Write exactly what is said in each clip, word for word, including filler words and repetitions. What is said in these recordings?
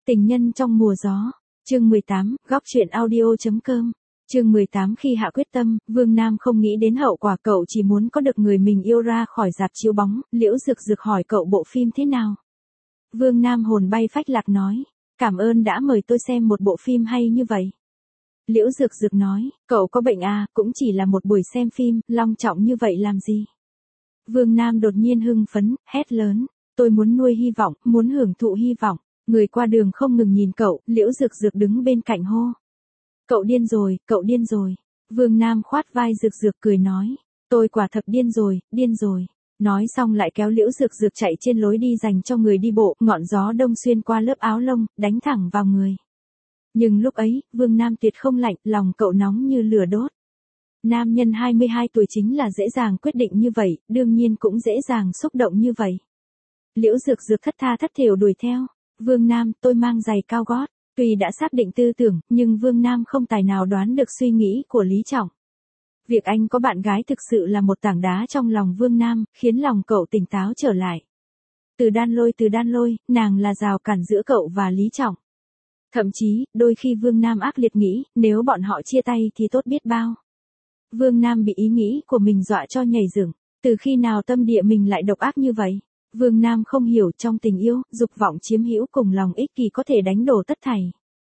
Tình nhân trong mùa gió, chương mười tám, góc truyện audio.com. Chương mười tám khi hạ quyết tâm, Vương Nam không nghĩ đến hậu quả, cậu chỉ muốn có được người mình yêu ra khỏi rạp chiếu bóng. Liễu Dược Dược hỏi cậu bộ phim thế nào. Vương Nam hồn bay phách lạc nói, cảm ơn đã mời tôi xem một bộ phim hay như vậy. Liễu Dược Dược nói, cậu có bệnh à, cũng chỉ là một buổi xem phim, long trọng như vậy làm gì. Vương Nam đột nhiên hưng phấn, hét lớn, tôi muốn nuôi hy vọng, muốn hưởng thụ hy vọng. Người qua đường không ngừng nhìn cậu, Liễu Dược Dược đứng bên cạnh hô. Cậu điên rồi, cậu điên rồi. Vương Nam khoát vai Dược Dược cười nói, tôi quả thật điên rồi, điên rồi. Nói xong lại kéo Liễu Dược Dược chạy trên lối đi dành cho người đi bộ, ngọn gió đông xuyên qua lớp áo lông, đánh thẳng vào người. Nhưng lúc ấy, Vương Nam tuyệt không lạnh, lòng cậu nóng như lửa đốt. Nam nhân hai mươi hai tuổi chính là dễ dàng quyết định như vậy, đương nhiên cũng dễ dàng xúc động như vậy. Liễu Dược Dược thất tha thất thểu đuổi theo. Vương Nam, tôi mang giày cao gót. Tuy đã xác định tư tưởng, nhưng Vương Nam không tài nào đoán được suy nghĩ của Lý Trọng. Việc anh có bạn gái thực sự là một tảng đá trong lòng Vương Nam, khiến lòng cậu tỉnh táo trở lại. Từ đan lôi từ đan lôi, nàng là rào cản giữa cậu và Lý Trọng. Thậm chí, đôi khi Vương Nam ác liệt nghĩ, nếu bọn họ chia tay thì tốt biết bao. Vương Nam bị ý nghĩ của mình dọa cho nhảy dựng. Từ khi nào tâm địa mình lại độc ác như vậy? Vương Nam không hiểu, trong tình yêu, dục vọng chiếm hữu cùng lòng ích kỷ có thể đánh đổ tất thảy.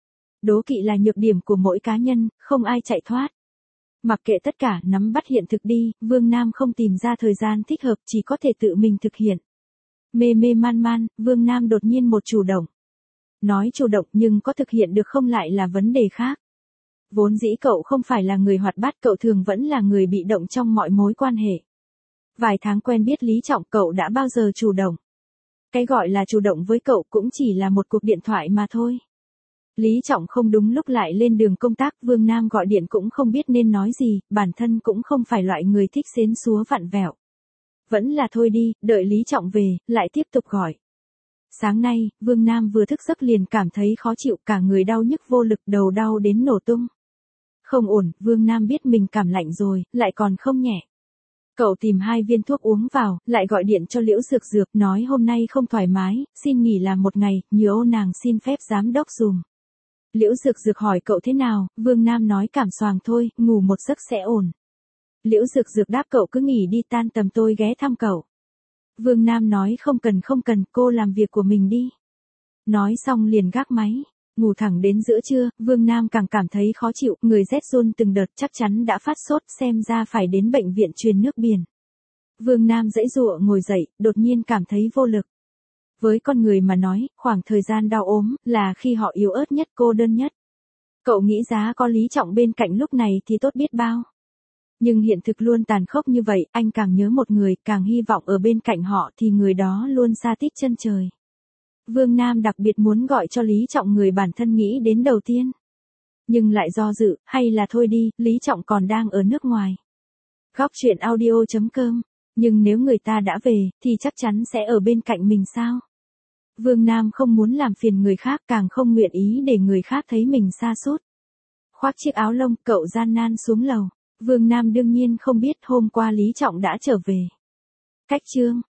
Đố kỵ là nhược điểm của mỗi cá nhân, không ai chạy thoát. Mặc kệ tất cả, nắm bắt hiện thực đi, Vương Nam không tìm ra thời gian thích hợp, chỉ có thể tự mình thực hiện. Mê mê man man, Vương Nam đột nhiên một chủ động. Nói chủ động nhưng có thực hiện được không lại là vấn đề khác. Vốn dĩ cậu không phải là người hoạt bát, cậu thường vẫn là người bị động trong mọi mối quan hệ. Vài tháng quen biết Lý Trọng, cậu đã bao giờ chủ động. Cái gọi là chủ động với cậu cũng chỉ là một cuộc điện thoại mà thôi. Lý Trọng không đúng lúc lại lên đường công tác, Vương Nam gọi điện cũng không biết nên nói gì, bản thân cũng không phải loại người thích xến xúa vặn vẹo. Vẫn là thôi đi, đợi Lý Trọng về, lại tiếp tục gọi. Sáng nay, Vương Nam vừa thức giấc liền cảm thấy khó chịu, cả người đau nhức vô lực, đầu đau đến nổ tung. Không ổn, Vương Nam biết mình cảm lạnh rồi, lại còn không nhẹ. Cậu tìm hai viên thuốc uống vào, lại gọi điện cho Liễu Dược Dược, nói hôm nay không thoải mái, xin nghỉ làm một ngày, nhớ ô nàng xin phép giám đốc dùm. Liễu Dược Dược hỏi cậu thế nào, Vương Nam nói cảm xoàng thôi, ngủ một giấc sẽ ổn. Liễu Dược Dược đáp cậu cứ nghỉ đi, tan tầm tôi ghé thăm cậu. Vương Nam nói không cần không cần, cô làm việc của mình đi. Nói xong liền gác máy. Ngủ thẳng đến giữa trưa, Vương Nam càng cảm thấy khó chịu, người rét run từng đợt, chắc chắn đã phát sốt, xem ra phải đến bệnh viện truyền nước biển. Vương Nam giãy giụa ngồi dậy, đột nhiên cảm thấy vô lực. Với con người mà nói, khoảng thời gian đau ốm, là khi họ yếu ớt nhất, cô đơn nhất. Cậu nghĩ giá có Lý Trọng bên cạnh lúc này thì tốt biết bao. Nhưng hiện thực luôn tàn khốc như vậy, anh càng nhớ một người, càng hy vọng ở bên cạnh họ thì người đó luôn xa tít chân trời. Vương Nam đặc biệt muốn gọi cho Lý Trọng người bản thân nghĩ đến đầu tiên. Nhưng lại do dự, hay là thôi đi, Lý Trọng còn đang ở nước ngoài. Góc truyện audio.com. Nhưng nếu người ta đã về, thì chắc chắn sẽ ở bên cạnh mình sao? Vương Nam không muốn làm phiền người khác, càng không nguyện ý để người khác thấy mình sa sút. Khoác chiếc áo lông, cậu gian nan xuống lầu. Vương Nam đương nhiên không biết hôm qua Lý Trọng đã trở về. Cách chương.